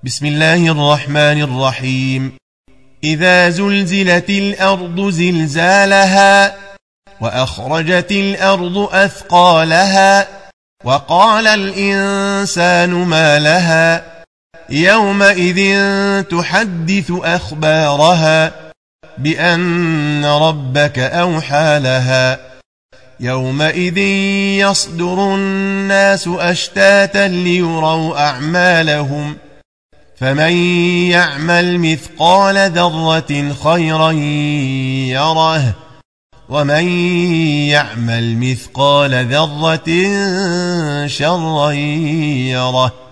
بسم الله الرحمن الرحيم. إذا زلزلت الأرض زلزالها وأخرجت الأرض أثقالها وقال الإنسان ما لها يومئذ تحدث أخبارها بأن ربك أوحى لها يومئذ يصدر الناس أشتاتا ليروا أعمالهم فمن يعمل مثقال ذرة خيرا يره ومن يعمل مثقال ذرة شرا يره